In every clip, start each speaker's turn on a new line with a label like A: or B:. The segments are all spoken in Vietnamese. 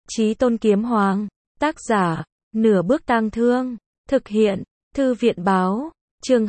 A: Chí Tôn Kiếm Hoàng. Tác giả, Nửa Bước Tang Thương. Thực hiện, Thư viện báo. Chương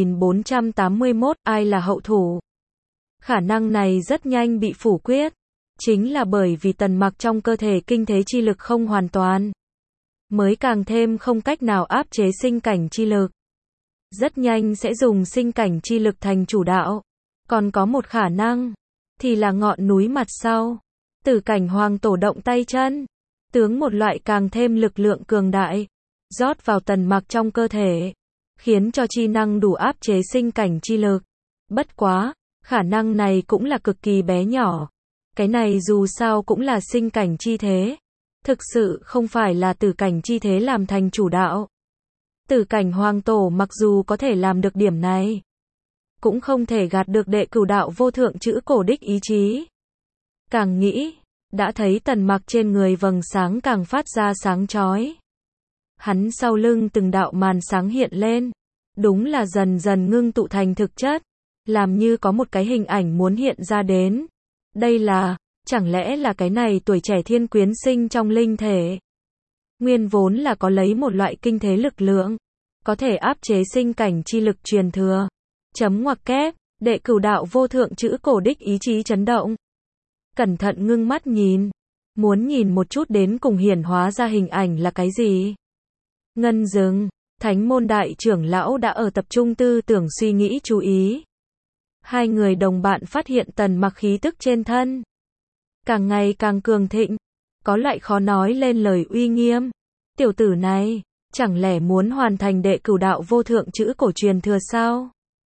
A: 2481, ai là hậu thủ? Khả năng này rất nhanh bị phủ quyết. Chính là bởi vì Tần Mặc trong cơ thể kinh thế chi lực không hoàn toàn, mới càng thêm không cách nào áp chế sinh cảnh chi lực. Rất nhanh sẽ dùng sinh cảnh chi lực thành chủ đạo. Còn có một khả năng, thì là ngọn núi mặt sau. Tử Cảnh Hoàng tổ động tay chân, tướng một loại càng thêm lực lượng cường đại, rót vào Tần Mặc trong cơ thể, khiến cho chi năng đủ áp chế sinh cảnh chi lực. Bất quá, khả năng này cũng là cực kỳ bé nhỏ. Cái này dù sao cũng là sinh cảnh chi thế. Thực sự không phải là tử cảnh chi thế làm thành chủ đạo. Tử Cảnh Hoàng tổ mặc dù có thể làm được điểm này, cũng không thể gạt được đệ cửu đạo vô thượng chữ cổ đích ý chí. Càng nghĩ, đã thấy Tần Mặc trên người vầng sáng càng phát ra sáng chói. Hắn sau lưng từng đạo màn sáng hiện lên, đúng là dần dần ngưng tụ thành thực chất, làm như có một cái hình ảnh muốn hiện ra đến. Đây là, chẳng lẽ là cái này tuổi trẻ thiên quyến sinh trong linh thể? Nguyên vốn là có lấy một loại kinh thế lực lượng, có thể áp chế sinh cảnh chi lực truyền thừa. Chấm ngoặc kép, đệ cửu đạo vô thượng chữ cổ đích ý chí chấn động. Cẩn thận ngưng mắt nhìn, muốn nhìn một chút đến cùng hiển hóa ra hình ảnh là cái gì. Ngân Dừng, Thánh môn đại trưởng lão đã ở tập trung tư tưởng suy nghĩ chú ý. Hai người đồng bạn phát hiện Tần Mặc khí tức trên thân càng ngày càng cường thịnh, có loại khó nói lên lời uy nghiêm. Tiểu tử này, chẳng lẽ muốn hoàn thành đệ cửu đạo vô thượng chữ cổ truyền thừa sao?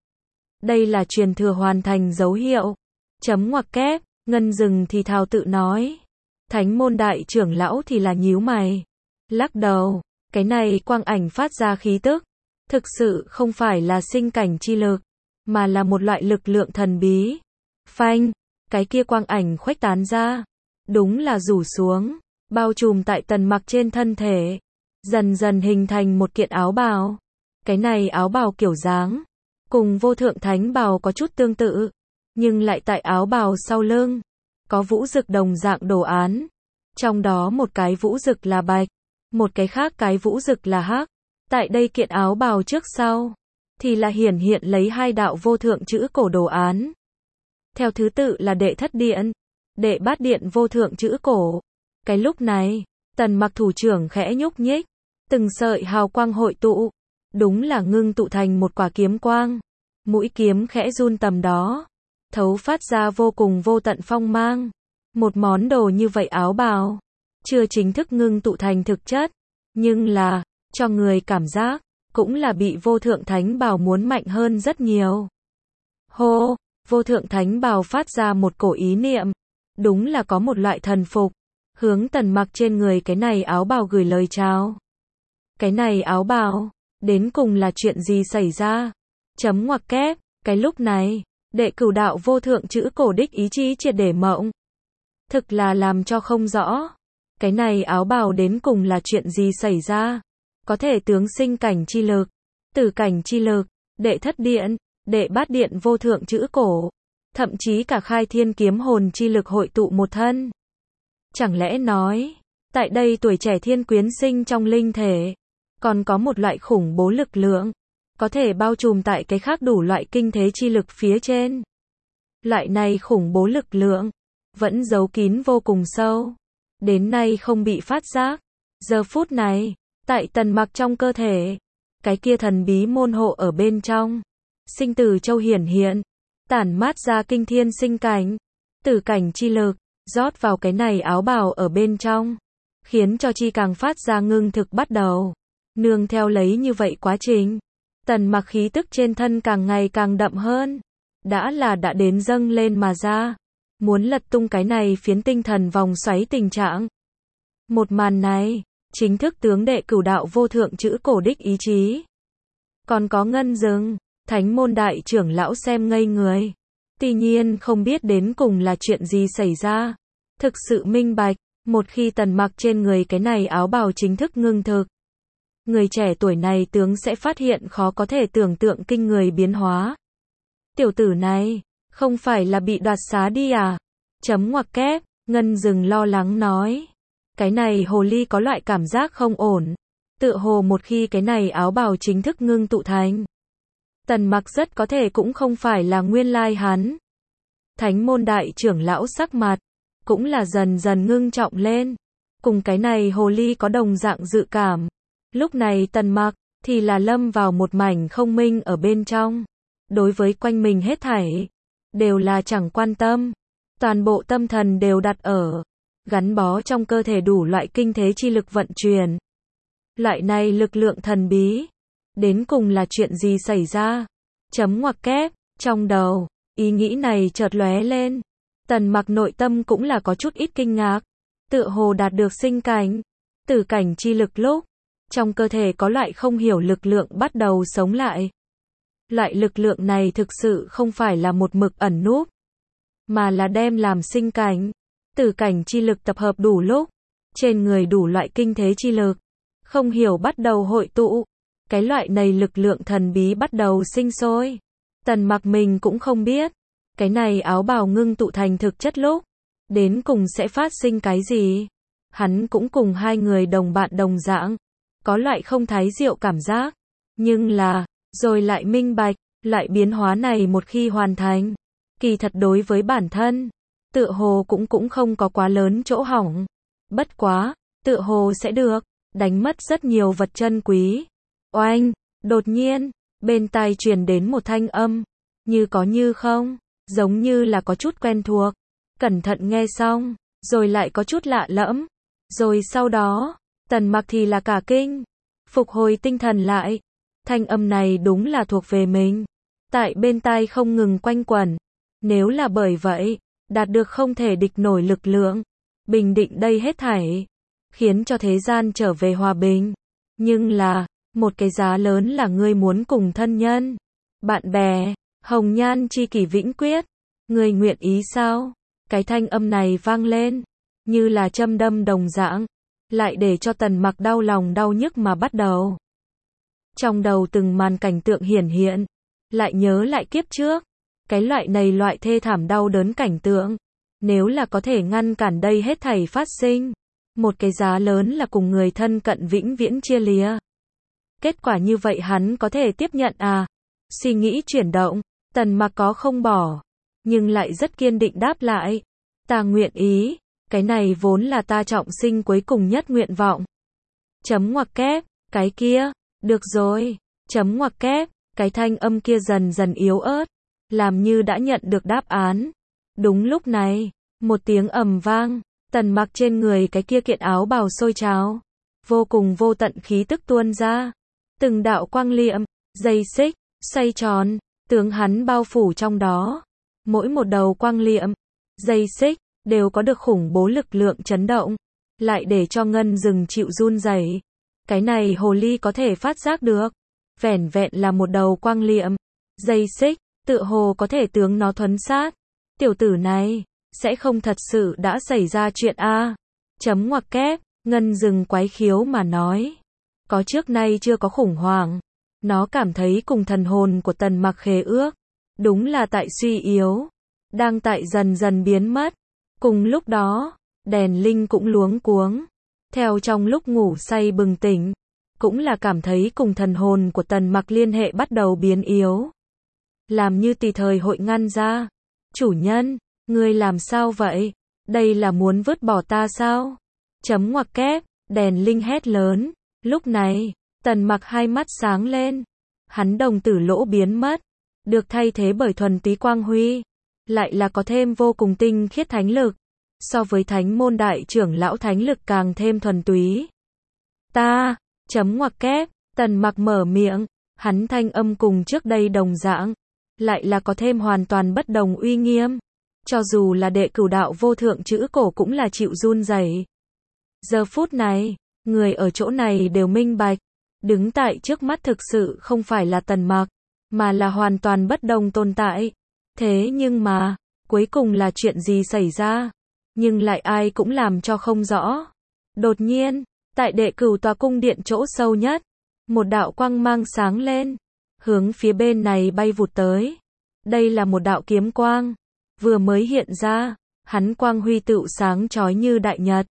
A: Đây là truyền thừa hoàn thành dấu hiệu. Chấm ngoặc kép, Ngân Dừng thì thào tự nói. Thánh môn đại trưởng lão thì là nhíu mày, lắc đầu, cái này quang ảnh phát ra khí tức, thực sự không phải là sinh cảnh chi lực, mà là một loại lực lượng thần bí. Phanh, cái kia quang ảnh khuếch tán ra, đúng là rủ xuống, bao trùm tại Tần Mặc trên thân thể, dần dần hình thành một kiện áo bào. Cái này áo bào kiểu dáng, cùng vô thượng thánh bào có chút tương tự, nhưng lại tại áo bào sau lưng, có vũ dực đồng dạng đồ án. Trong đó một cái vũ dực là bạch, một cái khác cái vũ dực là hắc. Tại đây kiện áo bào trước sau, thì là hiển hiện lấy hai đạo vô thượng chữ cổ đồ án. Theo thứ tự là đệ thất điện, đệ bát điện vô thượng chữ cổ. Cái lúc này, Tần Mặc thủ trưởng khẽ nhúc nhích, từng sợi hào quang hội tụ, đúng là ngưng tụ thành một quả kiếm quang. Mũi kiếm khẽ run tầm đó, thấu phát ra vô cùng vô tận phong mang. Một món đồ như vậy áo bào, chưa chính thức ngưng tụ thành thực chất, nhưng là, cho người cảm giác, cũng là bị vô thượng thánh bào muốn mạnh hơn rất nhiều. Hô, vô thượng thánh bào phát ra một cổ ý niệm, đúng là có một loại thần phục, hướng Tần Mặc trên người cái này áo bào gửi lời chào. Cái này áo bào, đến cùng là chuyện gì xảy ra? Chấm ngoặc kép, cái lúc này, đệ cửu đạo vô thượng chữ cổ đích ý chí triệt để mộng. Thực là làm cho không rõ. Cái này áo bào đến cùng là chuyện gì xảy ra? Có thể tướng sinh cảnh chi lực, tử cảnh chi lực, đệ thất điện, đệ bát điện vô thượng chữ cổ, thậm chí cả khai thiên kiếm hồn chi lực hội tụ một thân. Chẳng lẽ nói, tại đây tuổi trẻ thiên quyến sinh trong linh thể, còn có một loại khủng bố lực lượng, có thể bao trùm tại cái khác đủ loại kinh thế chi lực phía trên. Loại này khủng bố lực lượng, vẫn giấu kín vô cùng sâu, đến nay không bị phát giác. Giờ phút này, tại Tần Mặc trong cơ thể, cái kia thần bí môn hộ ở bên trong, sinh tử châu hiển hiện, tản mát ra kinh thiên sinh cảnh, tử cảnh chi lực, rót vào cái này áo bào ở bên trong, khiến cho chi càng phát ra ngưng thực bắt đầu. Nương theo lấy như vậy quá trình, Tần Mặc khí tức trên thân càng ngày càng đậm hơn, đã đến dâng lên mà ra, muốn lật tung cái này phiến tinh thần vòng xoáy tình trạng. Một màn này, chính thức tướng đệ cửu đạo vô thượng chữ cổ đích ý chí. Còn có Ngân Dừng, Thánh môn đại trưởng lão xem ngây người. Tuy nhiên không biết đến cùng là chuyện gì xảy ra. Thực sự minh bạch, một khi Tần Mặc trên người cái này áo bào chính thức ngưng thực, người trẻ tuổi này tướng sẽ phát hiện khó có thể tưởng tượng kinh người biến hóa. Tiểu tử này, không phải là bị đoạt xá đi à? Chấm ngoặc kép, Ngân Dừng lo lắng nói. Cái này hồ ly có loại cảm giác không ổn. Tựa hồ một khi cái này áo bào chính thức ngưng tụ thành. Tần Mặc rất có thể cũng không phải là nguyên lai hắn. Thánh môn đại trưởng lão sắc mặt, cũng là dần dần ngưng trọng lên. Cùng cái này hồ ly có đồng dạng dự cảm. Lúc này Tần Mặc, thì là lâm vào một mảnh không minh ở bên trong. Đối với quanh mình hết thảy, đều là chẳng quan tâm. Toàn bộ tâm thần đều đặt ở, gắn bó trong cơ thể đủ loại kinh thế chi lực vận chuyển. Loại này lực lượng thần bí, đến cùng là chuyện gì xảy ra? Chấm ngoặc kép, trong đầu, ý nghĩ này chợt lóe lên. Tần Mặc nội tâm cũng là có chút ít kinh ngạc. Tựa hồ đạt được sinh cảnh, tử cảnh chi lực lúc, trong cơ thể có loại không hiểu lực lượng bắt đầu sống lại. Loại lực lượng này thực sự không phải là một mực ẩn núp, mà là đem làm sinh cảnh, tử cảnh chi lực tập hợp đủ lúc, trên người đủ loại kinh thế chi lực, không hiểu bắt đầu hội tụ. Cái loại này lực lượng thần bí bắt đầu sinh sôi. Tần Mặc mình cũng không biết, cái này áo bào ngưng tụ thành thực chất lúc, đến cùng sẽ phát sinh cái gì. Hắn cũng cùng hai người đồng bạn đồng dạng, có loại không thái diệu cảm giác. Nhưng là, rồi lại minh bạch, loại biến hóa này một khi hoàn thành, kỳ thật đối với bản thân, tựa hồ cũng không có quá lớn chỗ hỏng. Bất quá, tựa hồ sẽ được, đánh mất rất nhiều vật chân quý. Oanh, đột nhiên, bên tai truyền đến một thanh âm, như có như không, giống như là có chút quen thuộc. Cẩn thận nghe xong, rồi lại có chút lạ lẫm. Rồi sau đó, Tần Mặc thì là cả kinh, phục hồi tinh thần lại. Thanh âm này đúng là thuộc về mình. Tại bên tai không ngừng quanh quẩn. Nếu là bởi vậy, đạt được không thể địch nổi lực lượng, bình định đây hết thảy, khiến cho thế gian trở về hòa bình. Nhưng là, một cái giá lớn là ngươi muốn cùng thân nhân, bạn bè, hồng nhan chi kỷ vĩnh quyết. Ngươi nguyện ý sao? Cái thanh âm này vang lên, như là châm đâm đồng dạng, lại để cho Tần Mặc đau lòng đau nhức mà bắt đầu. Trong đầu từng màn cảnh tượng hiển hiện, lại nhớ lại kiếp trước, cái loại này loại thê thảm đau đớn cảnh tượng, nếu là có thể ngăn cản đây hết thảy phát sinh, một cái giá lớn là cùng người thân cận vĩnh viễn chia lìa. Kết quả như vậy hắn có thể tiếp nhận à? Suy nghĩ chuyển động, Tần Mặc có không bỏ, nhưng lại rất kiên định đáp lại, ta nguyện ý, cái này vốn là ta trọng sinh cuối cùng nhất nguyện vọng. Chấm ngoặc kép, cái kia, được rồi, chấm ngoặc kép, cái thanh âm kia dần dần yếu ớt, làm như đã nhận được đáp án. Đúng lúc này, một tiếng ầm vang, Tần Mặc trên người cái kia kiện áo bào sôi trào, vô cùng vô tận khí tức tuôn ra, từng đạo quang liệm, dây xích, xoay tròn, tướng hắn bao phủ trong đó. Mỗi một đầu quang liệm, dây xích, đều có được khủng bố lực lượng chấn động, lại để cho ngân rừng chịu run rẩy. Cái này hồ ly có thể phát giác được, vẻn vẹn là một đầu quang liệm, dây xích, tự hồ có thể tướng nó thuấn sát. Tiểu tử này, sẽ không thật sự đã xảy ra chuyện a? Chấm ngoặc kép, ngân rừng quái khiếu mà nói. Có trước nay chưa có khủng hoảng. Nó cảm thấy cùng thần hồn của Tần Mặc khế ước, đúng là tại suy yếu, đang tại dần dần biến mất. Cùng lúc đó, đèn linh cũng luống cuống, theo trong lúc ngủ say bừng tỉnh, cũng là cảm thấy cùng thần hồn của Tần Mặc liên hệ bắt đầu biến yếu. Làm như tùy thời hội ngăn ra. Chủ nhân, ngươi làm sao vậy? Đây là muốn vứt bỏ ta sao? Chấm ngoặc kép, đèn linh hét lớn. Lúc này, Tần Mặc hai mắt sáng lên. Hắn đồng tử lỗ biến mất, được thay thế bởi thuần túy quang huy, lại là có thêm vô cùng tinh khiết thánh lực. So với thánh môn đại trưởng lão thánh lực càng thêm thuần túy. Ta, chấm ngoặc kép, Tần Mặc mở miệng, hắn thanh âm cùng trước đây đồng dạng, lại là có thêm hoàn toàn bất đồng uy nghiêm. Cho dù là đệ cửu đạo vô thượng chữ cổ cũng là chịu run rẩy. Giờ phút này, người ở chỗ này đều minh bạch, đứng tại trước mắt thực sự không phải là Tần Mặc, mà là hoàn toàn bất đồng tồn tại. Thế nhưng mà, cuối cùng là chuyện gì xảy ra? Nhưng lại ai cũng làm cho không rõ. Đột nhiên, tại đệ cửu tòa cung điện chỗ sâu nhất, một đạo quang mang sáng lên, hướng phía bên này bay vụt tới. Đây là một đạo kiếm quang, vừa mới hiện ra, hắn quang huy tựu sáng chói như đại nhật.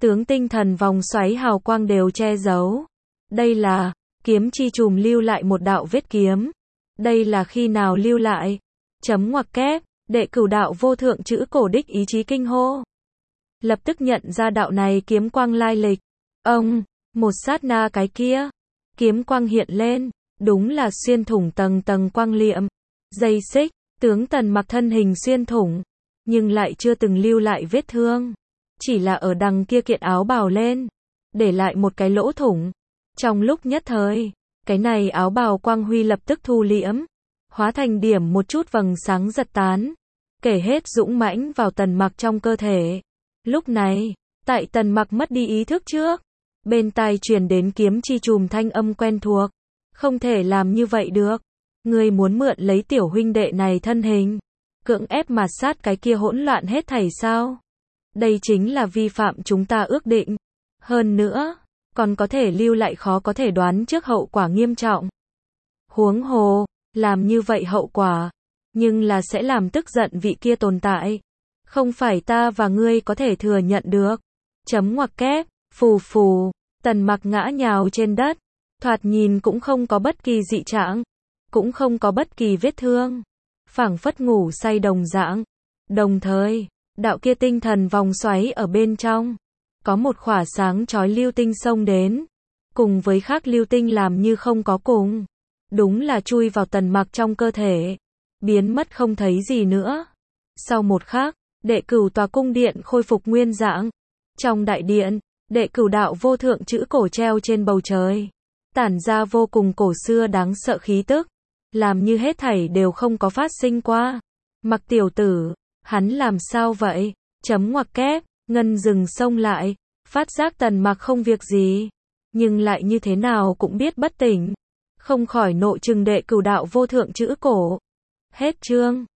A: tướng tinh thần vòng xoáy hào quang đều che giấu. Đây là, kiếm chi chùm lưu lại một đạo vết kiếm. Đây là khi nào lưu lại? Chấm ngoặc kép, đệ cửu đạo vô thượng chữ cổ đích ý chí kinh hô. Lập tức nhận ra đạo này kiếm quang lai lịch. Ông, một sát na cái kia, kiếm quang hiện lên, đúng là xuyên thủng tầng tầng quang liệm. Dây xích, tướng Tần Mặc thân hình xuyên thủng, nhưng lại chưa từng lưu lại vết thương. Chỉ là ở đằng kia kiện áo bào lên, để lại một cái lỗ thủng. Trong lúc nhất thời, cái này áo bào quang huy lập tức thu liễm, hóa thành điểm một chút vầng sáng giật tán, kể hết dũng mãnh vào Tần Mặc trong cơ thể. Lúc này, tại Tần Mặc mất đi ý thức trước, bên tai truyền đến kiếm chi chùm thanh âm quen thuộc. Không thể làm như vậy được. Ngươi muốn mượn lấy tiểu huynh đệ này thân hình, cưỡng ép mà sát cái kia hỗn loạn hết thảy sao? Đây chính là vi phạm chúng ta ước định. Hơn nữa, còn có thể lưu lại khó có thể đoán trước hậu quả nghiêm trọng. Huống hồ, làm như vậy hậu quả, nhưng là sẽ làm tức giận vị kia tồn tại. Không phải ta và ngươi có thể thừa nhận được. Chấm ngoặc kép, phù phù, Tần Mặc ngã nhào trên đất, thoạt nhìn cũng không có bất kỳ dị trạng, cũng không có bất kỳ vết thương, phảng phất ngủ say đồng dạng. Đồng thời, đạo kia tinh thần vòng xoáy ở bên trong, có một khỏa sáng chói lưu tinh xông đến, cùng với khác lưu tinh làm như không có cùng. Đúng là chui vào Tần Mặc trong cơ thể, biến mất không thấy gì nữa. Sau một khắc, đệ cửu tòa cung điện khôi phục nguyên dạng. Trong đại điện, đệ cửu đạo vô thượng chữ cổ treo trên bầu trời, tản ra vô cùng cổ xưa đáng sợ khí tức, làm như hết thảy đều không có phát sinh qua. Mặc tiểu tử, hắn làm sao vậy? Chấm ngoặc kép, Ngân dừng xông lại, phát giác Tần Mặc không việc gì, nhưng lại như thế nào cũng biết bất tỉnh, không khỏi nộ trừng đệ cửu đạo vô thượng chữ cổ. Hết chương.